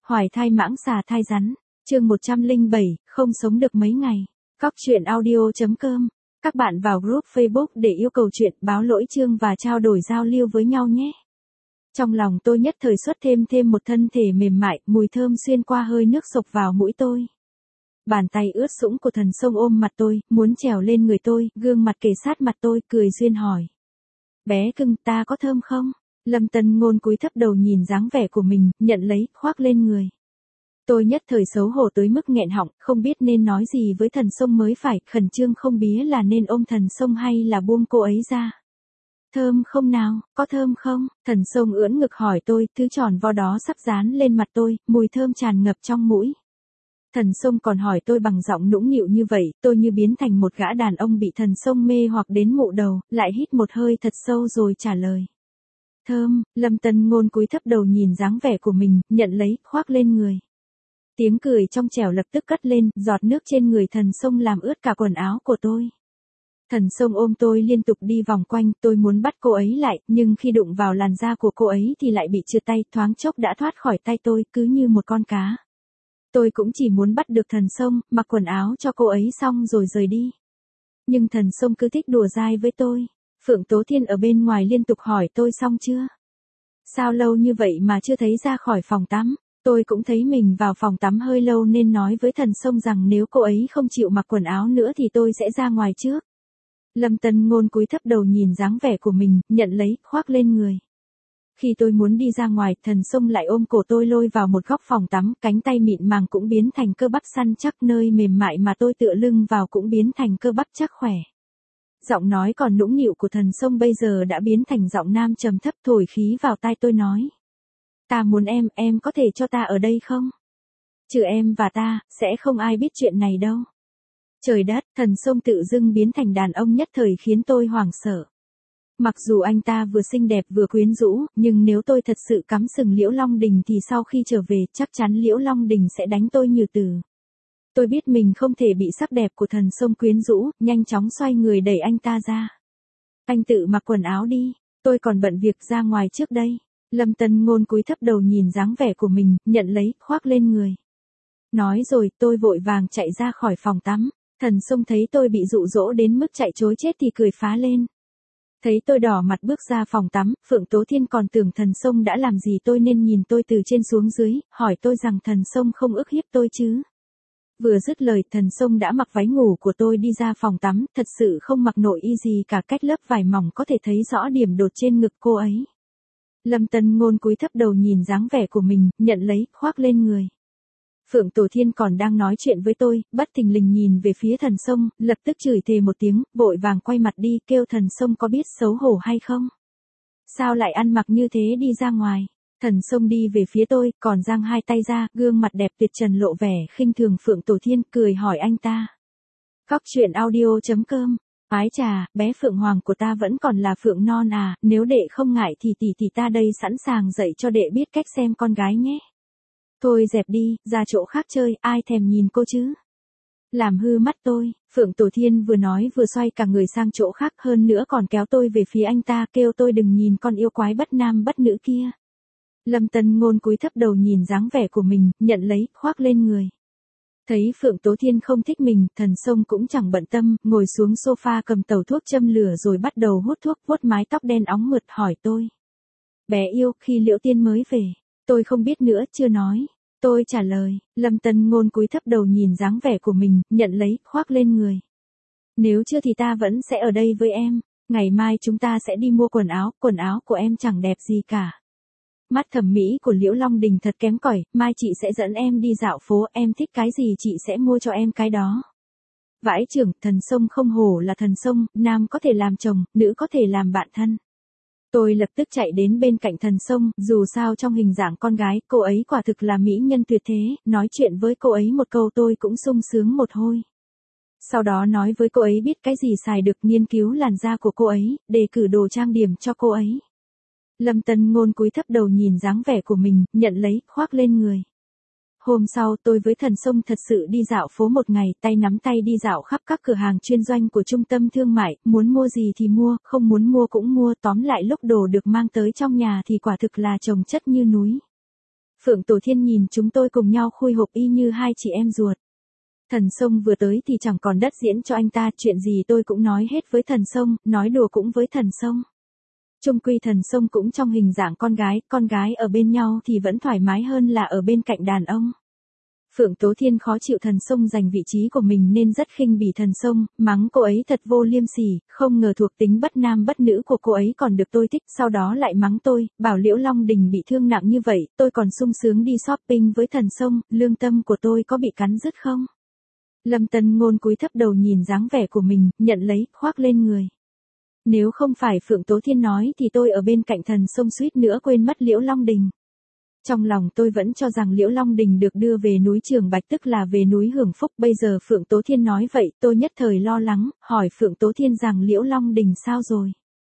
Hoài thai mãng xà thai rắn, chương 107, không sống được mấy ngày. Cóc truyện audio.com. Các bạn vào group Facebook để yêu cầu chuyện, báo lỗi chương và trao đổi giao lưu với nhau nhé. Trong lòng tôi nhất thời xuất thêm một thân thể mềm mại, mùi thơm xuyên qua hơi nước xộc vào mũi tôi. Bàn tay ướt sũng của thần sông ôm mặt tôi, muốn trèo lên người tôi, gương mặt kề sát mặt tôi, cười duyên hỏi. Bé cưng, ta có thơm không? Lâm Tân Ngôn cúi thấp đầu nhìn dáng vẻ của mình, nhận lấy, khoác lên người. Tôi nhất thời xấu hổ tới mức nghẹn họng, không biết nên nói gì với thần sông mới phải, khẩn trương không biết là nên ôm thần sông hay là buông cô ấy ra. Thơm không nào, có thơm không? Thần sông ưỡn ngực hỏi tôi, thứ tròn vo đó sắp dán lên mặt tôi, mùi thơm tràn ngập trong mũi. Thần sông còn hỏi tôi bằng giọng nũng nịu như vậy, tôi như biến thành một gã đàn ông bị thần sông mê hoặc đến mụ đầu, lại hít một hơi thật sâu rồi trả lời. Thơm, Lâm Tân Ngôn cúi thấp đầu nhìn dáng vẻ của mình, nhận lấy, khoác lên người. Tiếng cười trong trẻo lập tức cất lên, giọt nước trên người thần sông làm ướt cả quần áo của tôi. Thần sông ôm tôi liên tục đi vòng quanh, tôi muốn bắt cô ấy lại, nhưng khi đụng vào làn da của cô ấy thì lại bị trượt tay, thoáng chốc đã thoát khỏi tay tôi, cứ như một con cá. Tôi cũng chỉ muốn bắt được thần sông, mặc quần áo cho cô ấy xong rồi rời đi. Nhưng thần sông cứ thích đùa dai với tôi. Phượng Tố Thiên ở bên ngoài liên tục hỏi tôi xong chưa? Sao lâu như vậy mà chưa thấy ra khỏi phòng tắm? Tôi cũng thấy mình vào phòng tắm hơi lâu nên nói với thần sông rằng nếu cô ấy không chịu mặc quần áo nữa thì tôi sẽ ra ngoài trước. Lâm Tân Ngôn cúi thấp đầu nhìn dáng vẻ của mình, nhận lấy, khoác lên người. Khi tôi muốn đi ra ngoài, thần sông lại ôm cổ tôi lôi vào một góc phòng tắm, cánh tay mịn màng cũng biến thành cơ bắp săn chắc, nơi mềm mại mà tôi tựa lưng vào cũng biến thành cơ bắp chắc khỏe. Giọng nói còn nũng nịu của thần sông bây giờ đã biến thành giọng nam trầm thấp thổi khí vào tai tôi nói. Ta muốn em có thể cho ta ở đây không? Trừ em và ta, sẽ không ai biết chuyện này đâu. Trời đất, thần sông tự dưng biến thành đàn ông nhất thời khiến tôi hoảng sợ. Mặc dù anh ta vừa xinh đẹp vừa quyến rũ, nhưng nếu tôi thật sự cắm sừng Liễu Long Đình thì sau khi trở về chắc chắn Liễu Long Đình sẽ đánh tôi như tử. Tôi biết mình không thể bị sắc đẹp của thần sông quyến rũ, nhanh chóng xoay người đẩy anh ta ra. Anh tự mặc quần áo đi, tôi còn bận việc ra ngoài trước đây. Lâm Tân Ngôn cúi thấp đầu nhìn dáng vẻ của mình, nhận lấy, khoác lên người. Nói rồi, tôi vội vàng chạy ra khỏi phòng tắm. Thần sông thấy tôi bị dụ dỗ đến mức chạy trối chết thì cười phá lên. Thấy tôi đỏ mặt bước ra phòng tắm, Phượng Tố Thiên còn tưởng thần sông đã làm gì tôi nên nhìn tôi từ trên xuống dưới, hỏi tôi rằng thần sông không ức hiếp tôi chứ. Vừa dứt lời, thần sông đã mặc váy ngủ của tôi đi ra phòng tắm, thật sự không mặc nội y gì cả, cách lớp vải mỏng có thể thấy rõ điểm đột trên ngực cô ấy. Lâm Tân Ngôn cúi thấp đầu nhìn dáng vẻ của mình, nhận lấy, khoác lên người. Phượng Tổ Thiên còn đang nói chuyện với tôi, bất thình lình nhìn về phía thần sông, lập tức chửi thề một tiếng, vội vàng quay mặt đi, kêu thần sông có biết xấu hổ hay không? Sao lại ăn mặc như thế đi ra ngoài? Thần sông đi về phía tôi, còn giang hai tay ra, gương mặt đẹp tuyệt trần lộ vẻ khinh thường Phượng Tổ Thiên, cười hỏi anh ta. Cóc truyện audio.com. Ái chà, bé Phượng Hoàng của ta vẫn còn là Phượng non à, nếu đệ không ngại thì tỷ ta đây sẵn sàng dạy cho đệ biết cách xem con gái nhé. Thôi dẹp đi, ra chỗ khác chơi, ai thèm nhìn cô chứ. Làm hư mắt tôi, Phượng Tổ Thiên vừa nói vừa xoay cả người sang chỗ khác, hơn nữa còn kéo tôi về phía anh ta, kêu tôi đừng nhìn con yêu quái bất nam bất nữ kia. Lâm Tân Ngôn cúi thấp đầu nhìn dáng vẻ của mình, nhận lấy, khoác lên người. Thấy Phượng Tố Thiên không thích mình, thần sông cũng chẳng bận tâm, ngồi xuống sofa cầm tàu thuốc châm lửa rồi bắt đầu hút thuốc, vuốt mái tóc đen óng mượt hỏi tôi. Bé yêu, khi Liễu Tiên mới về, tôi không biết nữa, chưa nói. Tôi trả lời, Lâm Tân Ngôn cúi thấp đầu nhìn dáng vẻ của mình, nhận lấy, khoác lên người. Nếu chưa thì ta vẫn sẽ ở đây với em, ngày mai chúng ta sẽ đi mua quần áo của em chẳng đẹp gì cả. Mắt thẩm mỹ của Liễu Long Đình thật kém cỏi, mai chị sẽ dẫn em đi dạo phố, em thích cái gì chị sẽ mua cho em cái đó. Vãi chưởng, thần sông không hổ là thần sông, nam có thể làm chồng, nữ có thể làm bạn thân. Tôi lập tức chạy đến bên cạnh thần sông, dù sao trong hình dạng con gái, cô ấy quả thực là mỹ nhân tuyệt thế, nói chuyện với cô ấy một câu tôi cũng sung sướng một hồi. Sau đó nói với cô ấy biết cái gì xài được, nghiên cứu làn da của cô ấy, đề cử đồ trang điểm cho cô ấy. Lâm Tân Ngôn cúi thấp đầu nhìn dáng vẻ của mình, nhận lấy, khoác lên người. Hôm sau tôi với thần sông thật sự đi dạo phố một ngày, tay nắm tay đi dạo khắp các cửa hàng chuyên doanh của trung tâm thương mại, muốn mua gì thì mua, không muốn mua cũng mua, tóm lại lúc đồ được mang tới trong nhà thì quả thực là chồng chất như núi. Phượng Tổ Thiên nhìn chúng tôi cùng nhau khui hộp y như hai chị em ruột. Thần Sông vừa tới thì chẳng còn đất diễn cho anh ta, chuyện gì tôi cũng nói hết với Thần Sông, nói đùa cũng với Thần Sông. Chung quy Thần Sông cũng trong hình dạng con gái ở bên nhau thì vẫn thoải mái hơn là ở bên cạnh đàn ông. Phượng Tố Thiên khó chịu Thần Sông giành vị trí của mình nên rất khinh bỉ Thần Sông, mắng cô ấy thật vô liêm sỉ, không ngờ thuộc tính bất nam bất nữ của cô ấy còn được tôi thích, sau đó lại mắng tôi, bảo Liễu Long Đình bị thương nặng như vậy, tôi còn sung sướng đi shopping với Thần Sông, lương tâm của tôi có bị cắn rứt không? Lâm Tân Ngôn cúi thấp đầu nhìn dáng vẻ của mình, nhận lấy, khoác lên người. Nếu không phải Phượng Tố Thiên nói thì tôi ở bên cạnh Thần Sông suýt nữa quên mất Liễu Long Đình. Trong lòng tôi vẫn cho rằng Liễu Long Đình được đưa về núi Trường Bạch tức là về núi hưởng phúc, bây giờ Phượng Tố Thiên nói vậy, tôi nhất thời lo lắng, hỏi Phượng Tố Thiên rằng Liễu Long Đình sao rồi.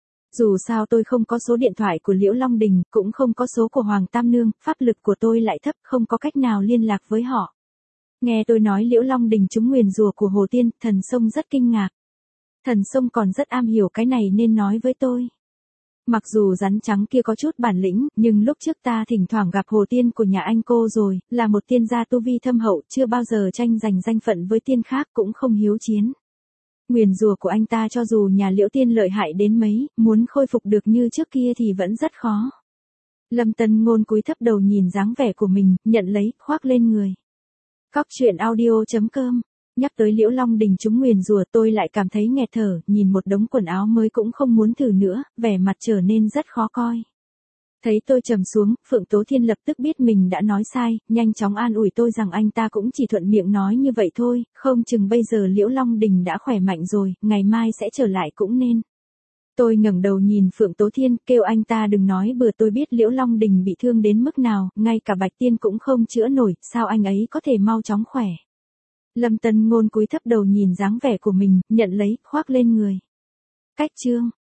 Dù sao tôi không có số điện thoại của Liễu Long Đình, cũng không có số của Hoàng Tam Nương, pháp lực của tôi lại thấp, không có cách nào liên lạc với họ. Nghe tôi nói Liễu Long Đình trúng nguyền rủa của Hồ Tiên, Thần Sông rất kinh ngạc. Thần Sông còn rất am hiểu cái này nên nói với tôi. Mặc dù rắn trắng kia có chút bản lĩnh, nhưng lúc trước ta thỉnh thoảng gặp Hồ Tiên của nhà anh cô rồi, là một tiên gia tu vi thâm hậu, chưa bao giờ tranh giành danh phận với tiên khác, cũng không hiếu chiến. Nguyền rủa của anh ta cho dù nhà Liễu Tiên lợi hại đến mấy, muốn khôi phục được như trước kia thì vẫn rất khó. Lâm Tân Ngôn cúi thấp đầu nhìn dáng vẻ của mình, nhận lấy, khoác lên người. Cóc truyện audio.com. Nhắc tới Liễu Long Đình trúng nguyền rủa tôi lại cảm thấy nghẹt thở, nhìn một đống quần áo mới cũng không muốn thử nữa, vẻ mặt trở nên rất khó coi. Thấy tôi trầm xuống, Phượng Tố Thiên lập tức biết mình đã nói sai, nhanh chóng an ủi tôi rằng anh ta cũng chỉ thuận miệng nói như vậy thôi, không chừng bây giờ Liễu Long Đình đã khỏe mạnh rồi, ngày mai sẽ trở lại cũng nên. Tôi ngẩng đầu nhìn Phượng Tố Thiên, kêu anh ta đừng nói bừa, tôi biết Liễu Long Đình bị thương đến mức nào, ngay cả Bạch Tiên cũng không chữa nổi, sao anh ấy có thể mau chóng khỏe. Lâm Tân Ngôn cúi thấp đầu nhìn dáng vẻ của mình, nhận lấy, khoác lên người. Cách chương